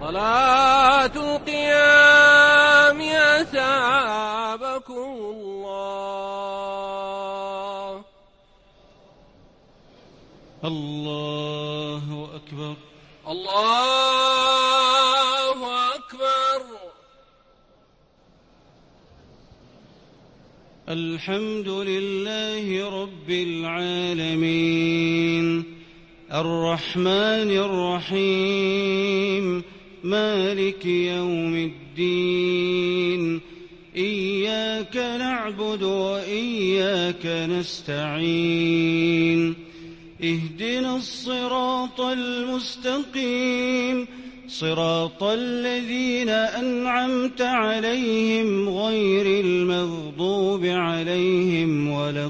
صلاة القيام أثابكم الله. الله أكبر. الله أكبر. الحمد لله رب العالمين الرحمن الرحيم مالك يوم الدين إياك نعبد وإياك نستعين اهدنا الصراط المستقيم صراط الذين أنعمت عليهم غير المغضوب عليهم ولا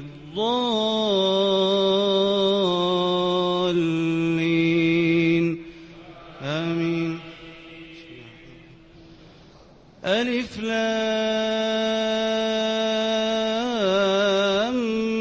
الضالين آمين. ألف لام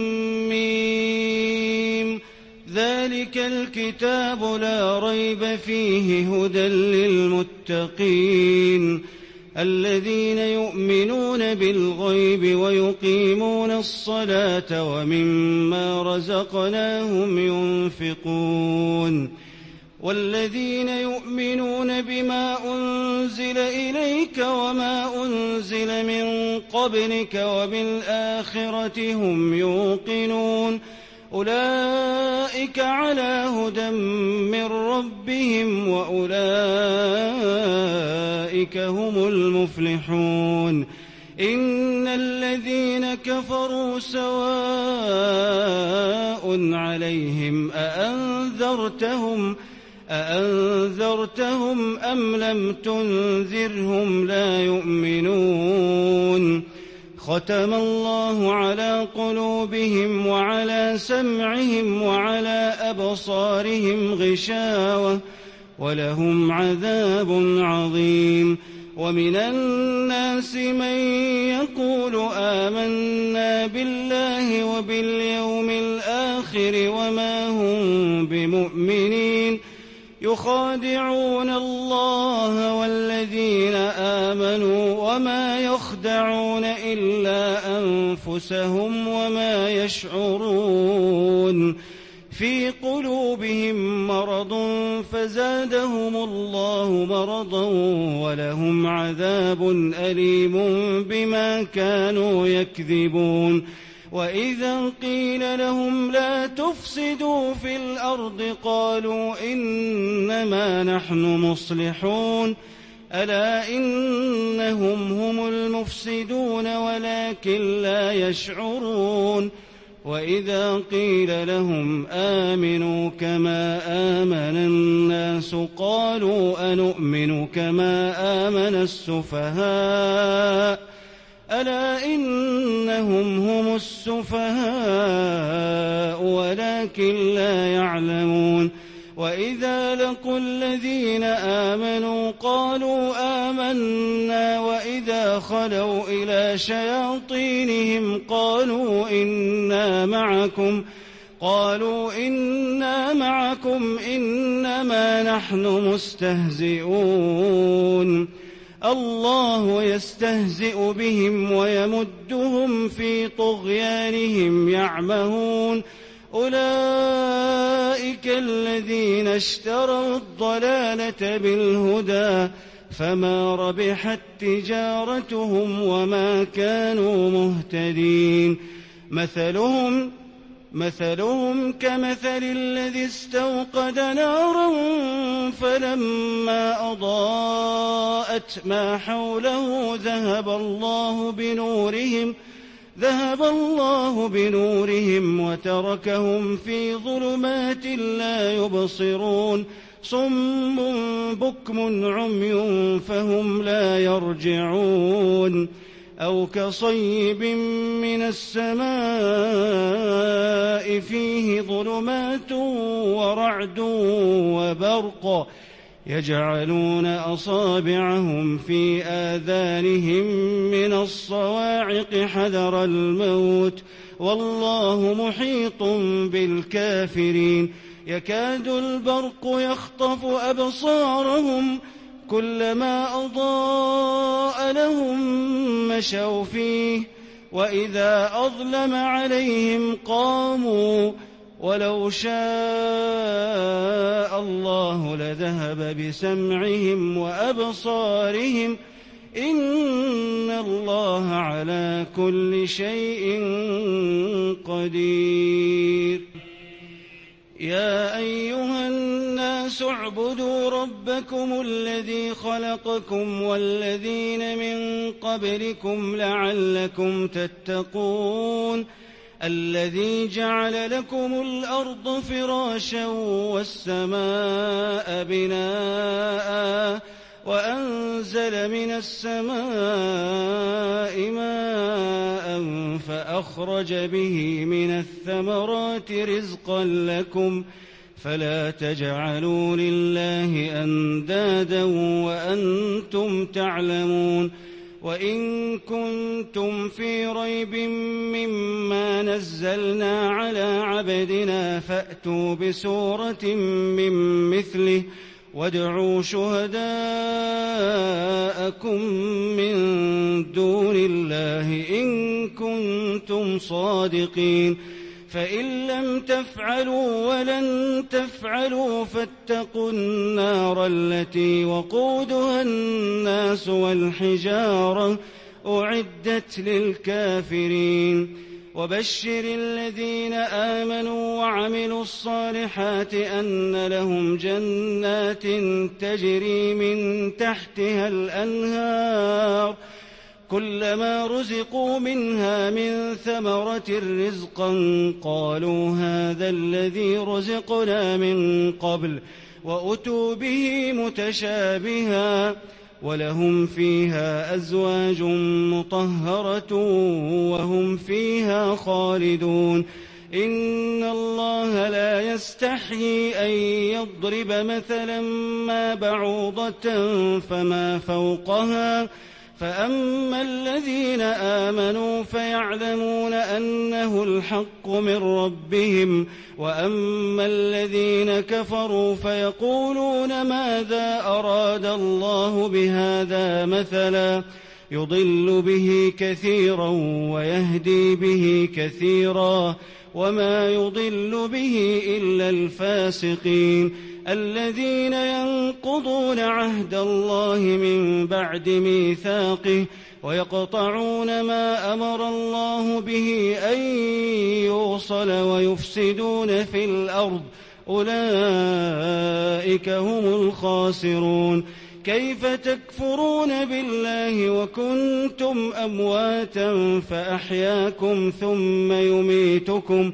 ميم ذلك الكتاب لا ريب فيه هدى للمتقين الذين يؤمنون بالغيب ويقيمون الصلاة ومما رزقناهم ينفقون والذين يؤمنون بما أنزل إليك وما أنزل من قبلك وبالآخرة هم يوقنون أولئك على هدى من ربهم وأولئك هم المفلحون. إن الذين كفروا سواء عليهم أأنذرتهم أم لم تنذرهم لا يؤمنون. ختم الله على قلوبهم وعلى سمعهم وعلى أبصارهم غشاوة ولهم عذاب عظيم. ومن الناس من يقول آمنا بالله وباليوم الآخر وما هم بمؤمنين يخادعون الله والذين آمنوا وما يخدعون إلا أنفسهم وما يشعرون. في قلوبهم مرض فزادهم الله مرضا ولهم عذاب أليم بما كانوا يكذبون. وإذا قيل لهم لا تفسدوا في الأرض قالوا إنما نحن مصلحون ألا إنهم هم المفسدون ولكن لا يشعرون. وإذا قيل لهم آمنوا كما آمن الناس قالوا أنؤمن كما آمن السفهاء ألا إنهم هم السفهاء ولكن لا يعلمون. وإذا لقوا الذين آمنوا قالوا آمنا وإذا خلوا إلى شياطينهم قالوا إنا معكم إنما نحن مستهزئون. الله يستهزئ بهم ويمدهم في طغيانهم يعمهون. أولئك الذين اشتروا الضلالة بالهدى فما ربحت تجارتهم وما كانوا مهتدين. مثلهم كمثل الذي استوقد نارا فلما أضاءت ما حوله ذهب الله بنورهم وتركهم في ظلمات لا يبصرون. صم بكم عمي فهم لا يرجعون. أو كصيب من السماء فيه ظلمات ورعد وبرق يجعلون أصابعهم في آذانهم من الصواعق حذر الموت والله محيط بالكافرين. يكاد البرق يخطف أبصارهم كلما أضاء لهم مشوا فيه وإذا أظلم عليهم قاموا ولو شاء الله لذهب بسمعهم وأبصارهم إن الله على كل شيء قدير يا أيها الناس اعبدوا ربكم الذي خلقكم والذين من قبلكم لعلكم تتقون الذي جعل لكم الأرض فراشا والسماء بناء وأنزل من السماء ماء فأخرج به من الثمرات رزقا لكم فلا تجعلوا لله أندادا وأنتم تعلمون وإن كنتم في ريب مما نزلنا على عبدنا فأتوا بسورة من مثله وادعوا شهداءكم من دون الله إن كنتم صادقين فإن لم تفعلوا ولن تفعلوا فاتقوا النار التي وقودها الناس والحجارة أعدت للكافرين وبشر الذين آمنوا وعملوا الصالحات أن لهم جنات تجري من تحتها الأنهار كلما رزقوا منها من ثمرة رزقا قالوا هذا الذي رزقنا من قبل وأتوا به متشابها ولهم فيها أزواج مطهرة وهم فيها خالدون إن الله لا يستحيي أن يضرب مثلا ما بعوضة فما فوقها فأما الذين آمنوا فيعلمون أنه الحق من ربهم وأما الذين كفروا فيقولون ماذا أراد الله بهذا مثلا يضل به كثيرا ويهدي به كثيرا وما يضل به إلا الفاسقين الذين ينقضون عهد الله من بعد ميثاقه ويقطعون ما أمر الله به أن يوصل ويفسدون في الأرض أولئك هم الخاسرون كيف تكفرون بالله وكنتم أمواتا فأحياكم ثم يميتكم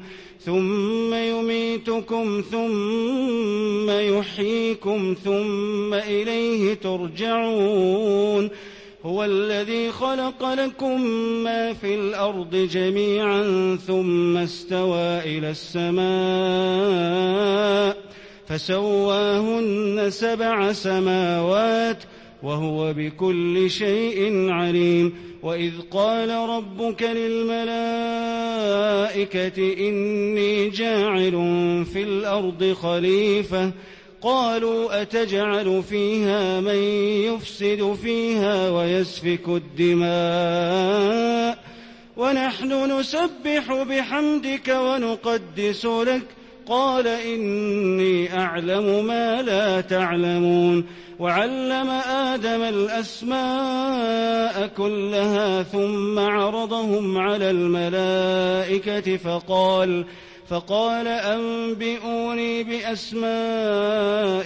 ثم يحييكم ثم إليه ترجعون هو الذي خلق لكم ما في الأرض جميعا ثم استوى إلى السماء فسواهن 7 سماوات وهو بكل شيء عليم وإذ قال ربك للملائكة إني جاعل في الأرض خليفة قالوا أتجعل فيها من يفسد فيها ويسفك الدماء ونحن نسبح بحمدك ونقدس لك قال إني أعلم ما لا تعلمون وعلم آدم الأسماء كلها ثم عرضهم على الملائكة فقال أنبئوني بأسماء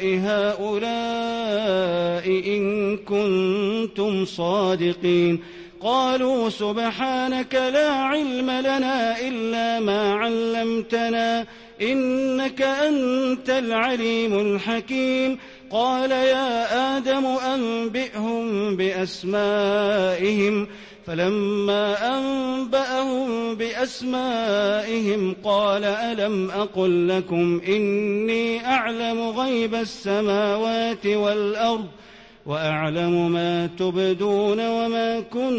هؤلاء إن كنتم صادقين قالوا سبحانك لا علم لنا إلا ما علمتنا إنك أنت العليم الحكيم قال يا آدم أنبئهم بأسمائهم فلما أنبأهم بأسمائهم قال ألم أقل لكم إني أعلم غيب السماوات والأرض وأعلم ما تبدون وما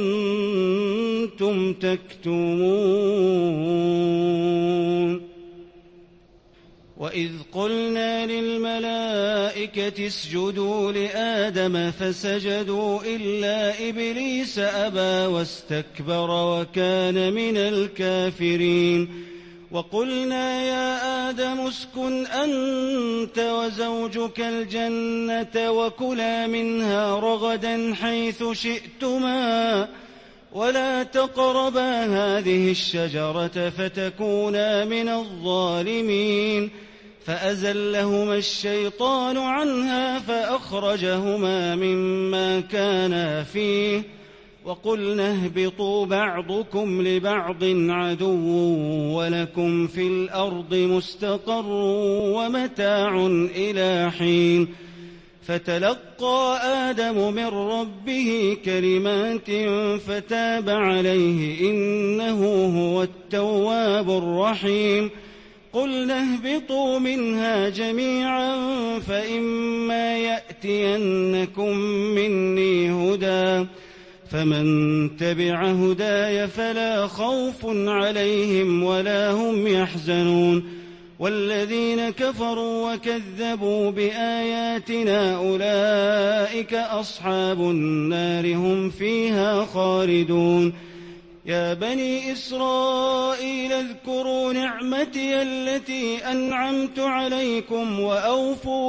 كنتم تكتمون وإذ قلنا للملائكة اسجدوا لآدم فسجدوا إلا إبليس أبى واستكبر وكان من الكافرين وقلنا يا آدم اسكن أنت وزوجك الجنة وكلا منها رغدا حيث شئتما ولا تقربا هذه الشجرة فتكونا من الظالمين فأزلهما الشيطان عنها فأخرجهما مما كانا فيه وقلنا اهبطوا بعضكم لبعض عدو ولكم في الأرض مستقر ومتاع إلى حين فتلقى آدم من ربه كلمات فتاب عليه إنه هو التواب الرحيم قلنا اهبطوا منها جميعا فإما يأتينكم مني هدى فمن تبع هداي فلا خوف عليهم ولا هم يحزنون والذين كفروا وكذبوا بآياتنا أولئك أصحاب النار هم فيها خالدون يا بني إسرائيل اذكروا نعمتي التي أنعمت عليكم وأوفوا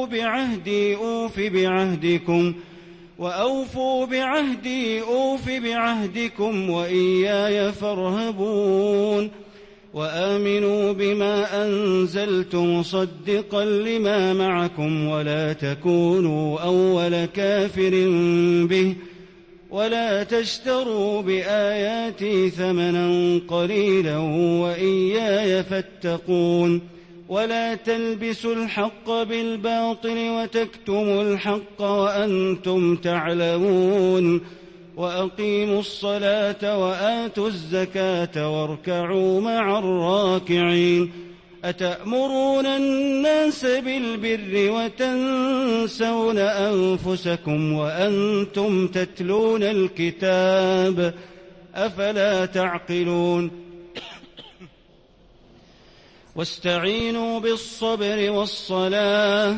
بعهدي أوف بعهدكم وإياي فارهبون وآمنوا بما أنزلت مصدقا لما معكم ولا تكونوا أول كافر به ولا تشتروا بآياتي ثمنا قليلا وإياي فاتقون ولا تلبسوا الحق بالباطل وتكتموا الحق وأنتم تعلمون وأقيموا الصلاة وآتوا الزكاة واركعوا مع الراكعين أتأمرون الناس بالبر وتنسون أنفسكم وأنتم تتلون الكتاب أفلا تعقلون واستعينوا بالصبر والصلاة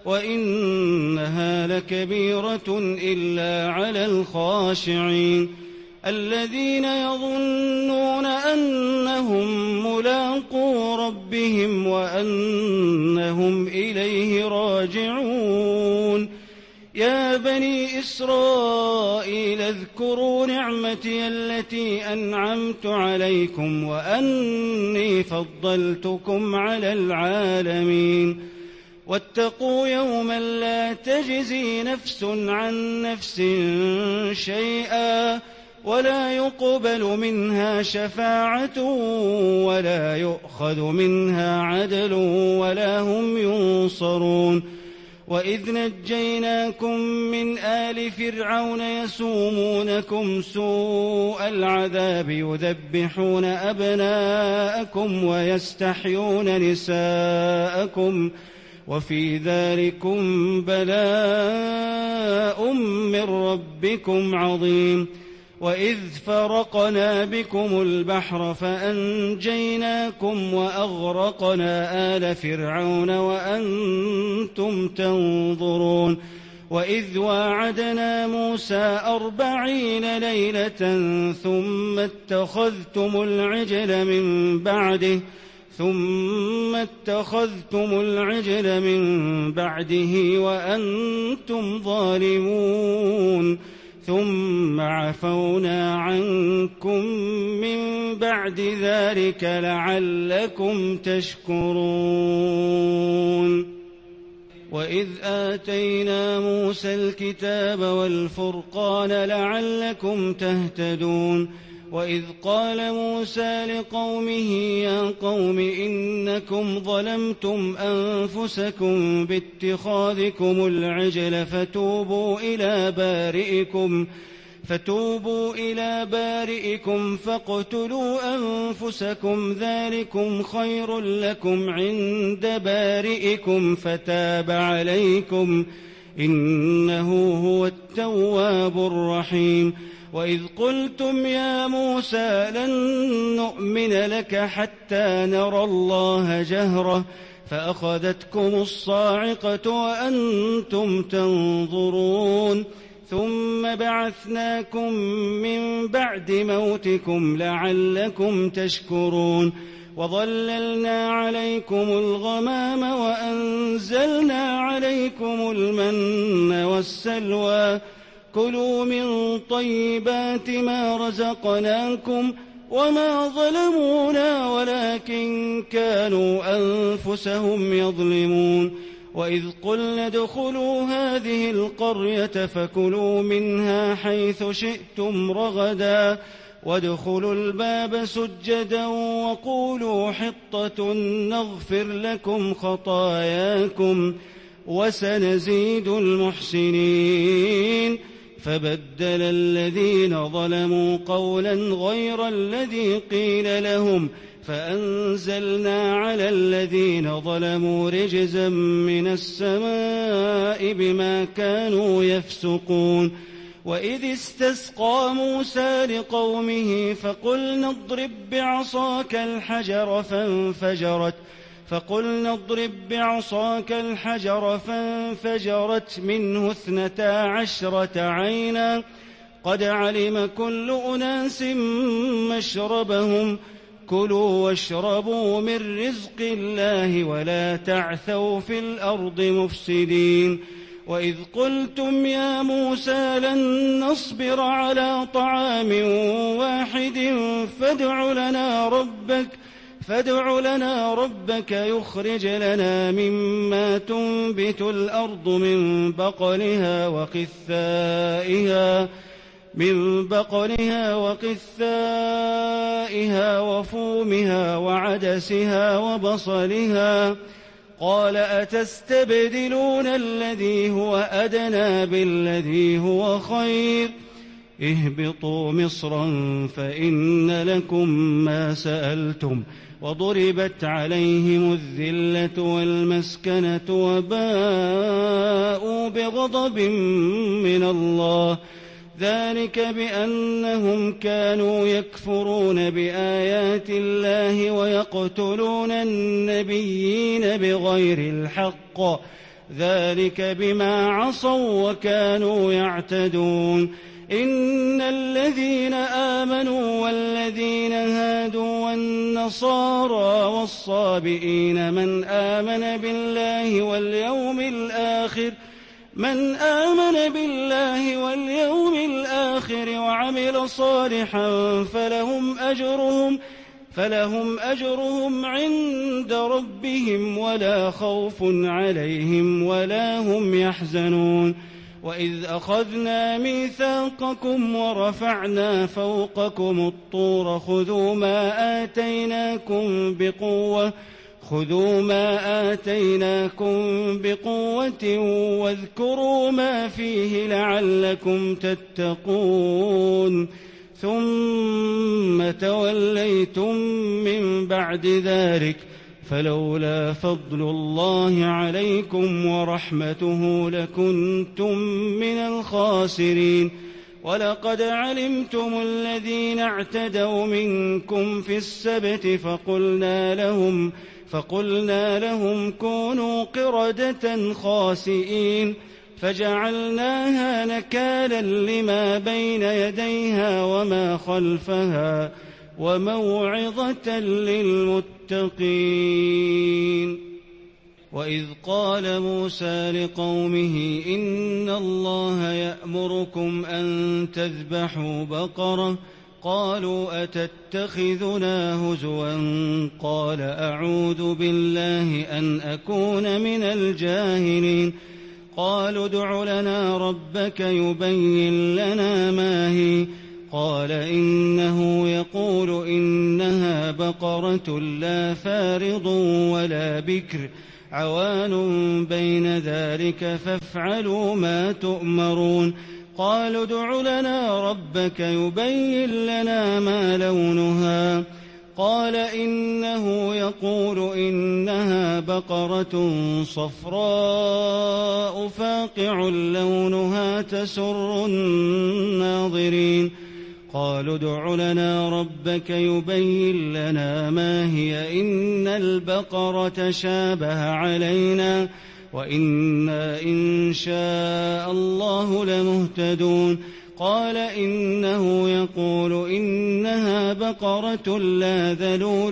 وإنها لكبيرة إلا على الخاشعين الذين يظنون أنهم ملاقو ربهم وأنهم إليه راجعون يا بني إسرائيل اذكروا نعمتي التي أنعمت عليكم وأني فضلتكم على العالمين واتقوا يوما لا تجزي نفس عن نفس شيئا ولا يقبل منها شفاعة ولا يؤخذ منها عدل ولا هم ينصرون وإذ نجيناكم من آل فرعون يسومونكم سوء العذاب يذبحون أبناءكم ويستحيون نساءكم وفي ذلكم بلاء من ربكم عظيم وإذ فرقنا بكم البحر فأنجيناكم وأغرقنا آل فرعون وأنتم تنظرون وإذ واعدنا موسى 40 ليلة ثم اتخذتم العجل من بعده وأنتم ظالمون ثم عفونا عنكم من بعد ذلك لعلكم تشكرون وإذ آتينا موسى الكتاب والفرقان لعلكم تهتدون وإذ قال موسى لقومه يا قوم إنكم ظلمتم أنفسكم باتخاذكم العجل فتوبوا إلى بارئكم فاقتلوا أنفسكم ذلكم خير لكم عند بارئكم فتاب عليكم إنه هو التواب الرحيم وإذ قلتم يا موسى لن نؤمن لك حتى نرى الله جهرة فأخذتكم الصاعقة وأنتم تنظرون ثم بعثناكم من بعد موتكم لعلكم تشكرون وظللنا عليكم الغمام وأنزلنا عليكم المن والسلوى كلوا من طيبات ما رزقناكم وما ظلمونا ولكن كانوا أنفسهم يظلمون وإذ قلنا ادخلوا هذه القرية فكلوا منها حيث شئتم رغدا وادخلوا الباب سجدا وقولوا حطة نغفر لكم خطاياكم وسنزيد المحسنين فبدل الذين ظلموا قولا غير الذي قيل لهم فأنزلنا على الذين ظلموا رجزا من السماء بما كانوا يفسقون وإذ استسقى موسى لقومه فقلنا اضرب بعصاك الحجر فانفجرت منه 12 عينا قد علم كل أناس مشربهم كلوا واشربوا من رزق الله ولا تعثوا في الأرض مفسدين وإذ قلتم يا موسى لن نصبر على طعام واحد فادع لنا ربك يخرج لنا مما تنبت الأرض من بقلها وقثائها وفومها وعدسها وبصلها قال أتستبدلون الذي هو أدنى بالذي هو خير اهبطوا مصرا فإن لكم ما سألتم وضربت عليهم الذلة والمسكنة وباءوا بغضب من الله ذلك بأنهم كانوا يكفرون بآيات الله ويقتلون النبيين بغير الحق ذلك بما عصوا وكانوا يعتدون إن الذين آمنوا والذين هادوا والنصارى والصابئين من آمن بالله واليوم الآخر وعمل صالحا فلهم أجرهم عند ربهم ولا خوف عليهم ولا هم يحزنون وإذ أخذنا ميثاقكم ورفعنا فوقكم الطور خذوا ما آتيناكم بقوة واذكروا ما فيه لعلكم تتقون ثم توليتم من بعد ذلك فلولا فضل الله عليكم ورحمته لكنتم من الخاسرين ولقد علمتم الذين اعتدوا منكم في السبت فقلنا لهم كونوا قردة خاسئين فجعلناها نكالا لما بين يديها وما خلفها وموعظة للمتقين وإذ قال موسى لقومه إن الله يأمركم أن تذبحوا بقرة قالوا أتتخذنا هزوا قال أعوذ بالله أن أكون من الجاهلين قالوا ادع لنا ربك يبين لنا ما هي قال إنه يقول إنها بقرة لا فارض ولا بكر عوان بين ذلك فافعلوا ما تؤمرون قالوا ادع لنا ربك يبين لنا ما لونها قال إنه يقول إنها بقرة صفراء فاقع لونها تسر الناظرين قالوا ادع لنا ربك يبين لنا ما هي إن البقرة شابه علينا وإنا إن شاء الله لمهتدون قال إنه يقول إنها بقرة لا ذلول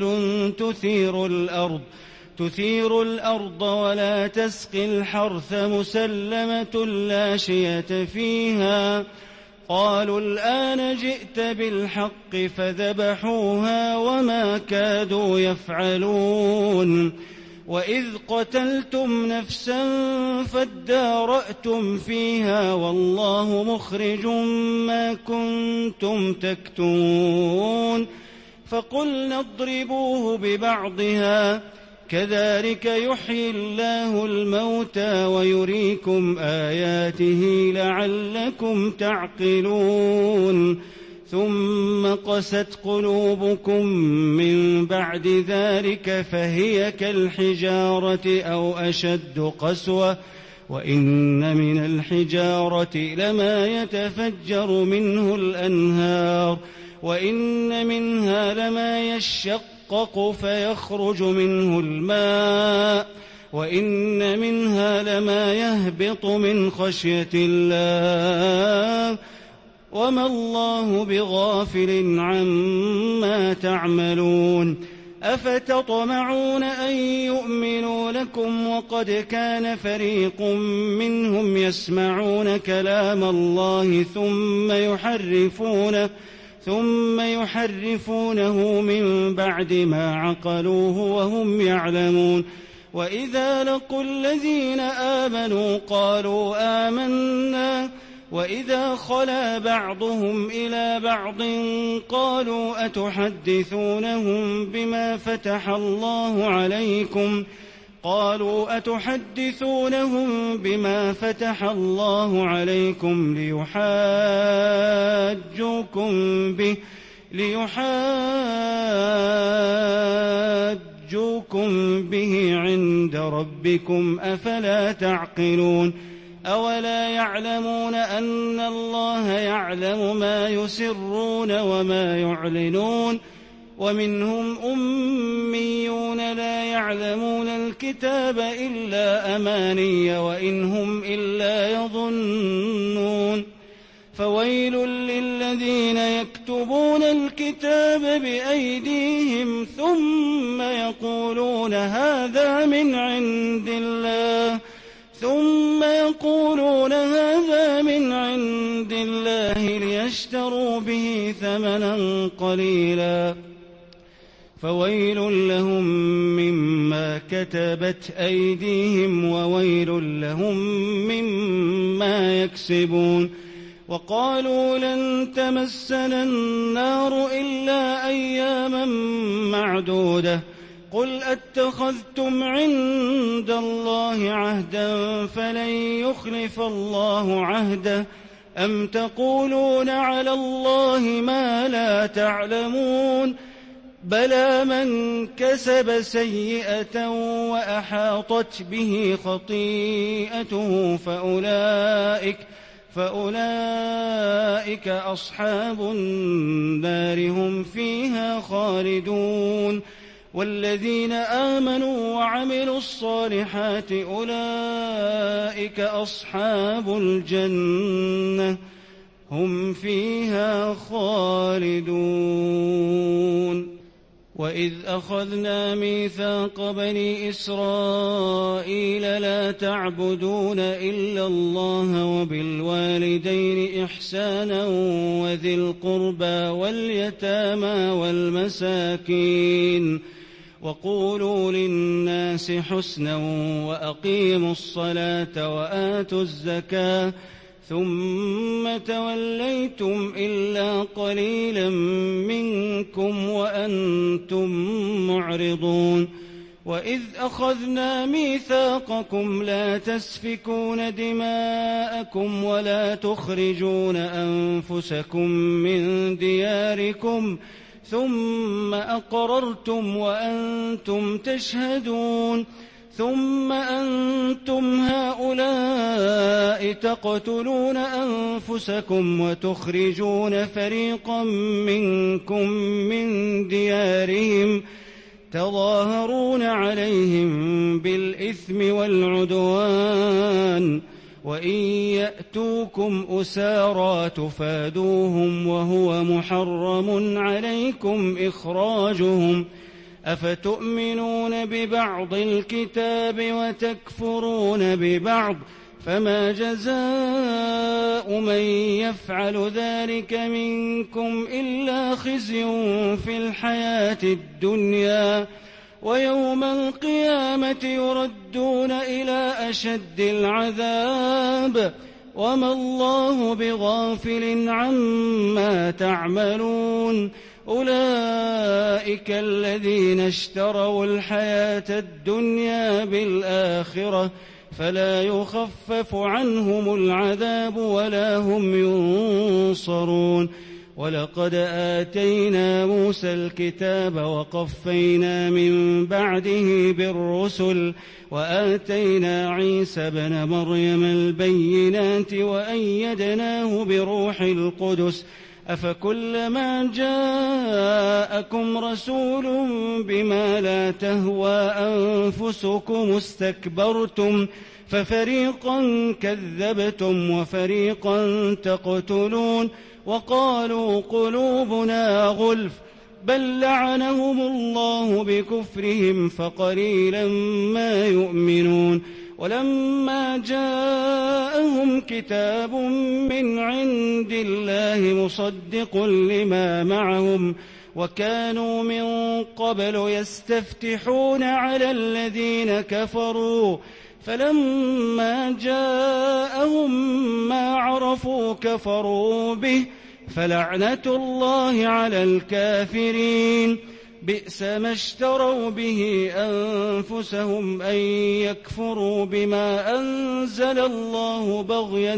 تثير الأرض ولا تسقي الحرث مسلمة لا شية فيها قالوا الآن جئت بالحق فذبحوها وما كادوا يفعلون وإذ قتلتم نفسا فادارأتم فيها والله مخرج ما كنتم تكتمون فقلنا اضربوه ببعضها كذلك يحيي الله الموتى ويريكم آياته لعلكم تعقلون ثم قست قلوبكم من بعد ذلك فهي كالحجارة أو أشد قسوة وإن من الحجارة لما يتفجر منه الأنهار وإن منها لما يشقق فيخرج منه الماء وإن منها لما يهبط من خشية الله وما الله بغافل عما تعملون أفتطمعون أن يؤمنوا لكم وقد كان فريق منهم يسمعون كلام الله ثم يحرفونه من بعد ما عقلوه وهم يعلمون وإذا لقوا الذين آمنوا قالوا آمنا وإذا خلا بعضهم إلى بعض قالوا أتحدثونهم بما فتح الله عليكم ليحاجوكم به عند ربكم أفلا تعقلون أولا يعلمون أن الله يعلم ما يسرون وما يعلنون ومنهم أميون لا يعلمون الكتاب إلا أماني وإن هم إلا يظنون فويل للذين يكتبون الكتاب بأيديهم ثم يقولون هذا من عند الله ليشتروا به ثمنا قليلا فويل لهم مما كتبت أيديهم وويل لهم مما يكسبون وقالوا لن تمسنا النار إلا أياما معدودة قل أتخذتم عند الله عهدا فلن يخلف الله عهده أم تقولون على الله ما لا تعلمون بلى من كسب سيئة وأحاطت به خطيئته فأولئك أصحاب النار هم فيها خالدون والذين آمنوا وعملوا الصالحات أولئك أصحاب الجنة هم فيها خالدون وإذ أخذنا ميثاق بني إسرائيل لا تعبدون إلا الله وبالوالدين إحسانا وذي القربى واليتامى والمساكين وقولوا للناس حسنا وأقيموا الصلاة وآتوا الزكاة ثم توليتم إلا قليلا منكم وأنتم معرضون وإذ أخذنا ميثاقكم لا تسفكون دماءكم ولا تخرجون أنفسكم من دياركم ثم أقررتم وأنتم تشهدون ثم أنتم هؤلاء تقتلون أنفسكم وتخرجون فريقا منكم من ديارهم تظاهرون عليهم بالإثم والعدوان وإن يأتوكم أسارى تفادوهم وهو محرم عليكم إخراجهم أفتؤمنون ببعض الكتاب وتكفرون ببعض فما جزاء من يفعل ذلك منكم إلا خزي في الحياة الدنيا ويوم القيامة يردون إلى أشد العذاب وما الله بغافل عما تعملون أولئك الذين اشتروا الحياة الدنيا بالآخرة فلا يخفف عنهم العذاب ولا هم ينصرون ولقد آتينا موسى الكتاب وقفينا من بعده بالرسل وآتينا عيسى ابن مريم البينات وأيدناه بروح القدس أفكلما جاءكم رسول بما لا تهوى أنفسكم استكبرتم ففريقا كذبتم وفريقا تقتلون وقالوا قلوبنا غلف بل لعنهم الله بكفرهم فقليلا ما يؤمنون ولما جاءهم كتاب من عند الله مصدق لما معهم وكانوا من قبل يستفتحون على الذين كفروا فلما جاءهم ما عرفوا كفروا به فلعنة الله على الكافرين بئس ما اشتروا به أنفسهم أن يكفروا بما أنزل الله بغيا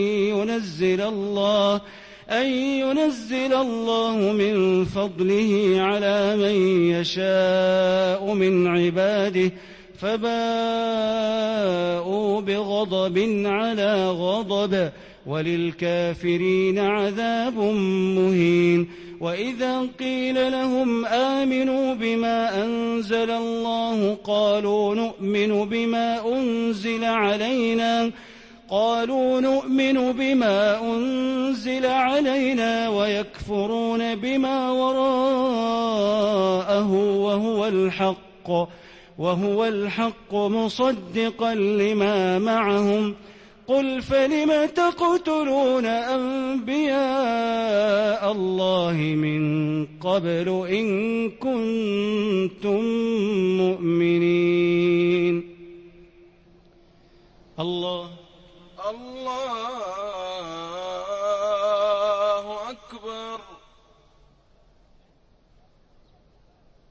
أن ينزل الله من فضله على من يشاء من عباده فباءوا بغضب على غضب وللكافرين عذاب مهين وإذا قيل لهم آمنوا بما أنزل الله قالوا نؤمن بما أنزل علينا ويكفرون بما وراءه وهو الحق مصدقا لما معهم قل فلم تقتلون أنبياء الله من قبل إن كنتم مؤمنين الله أكبر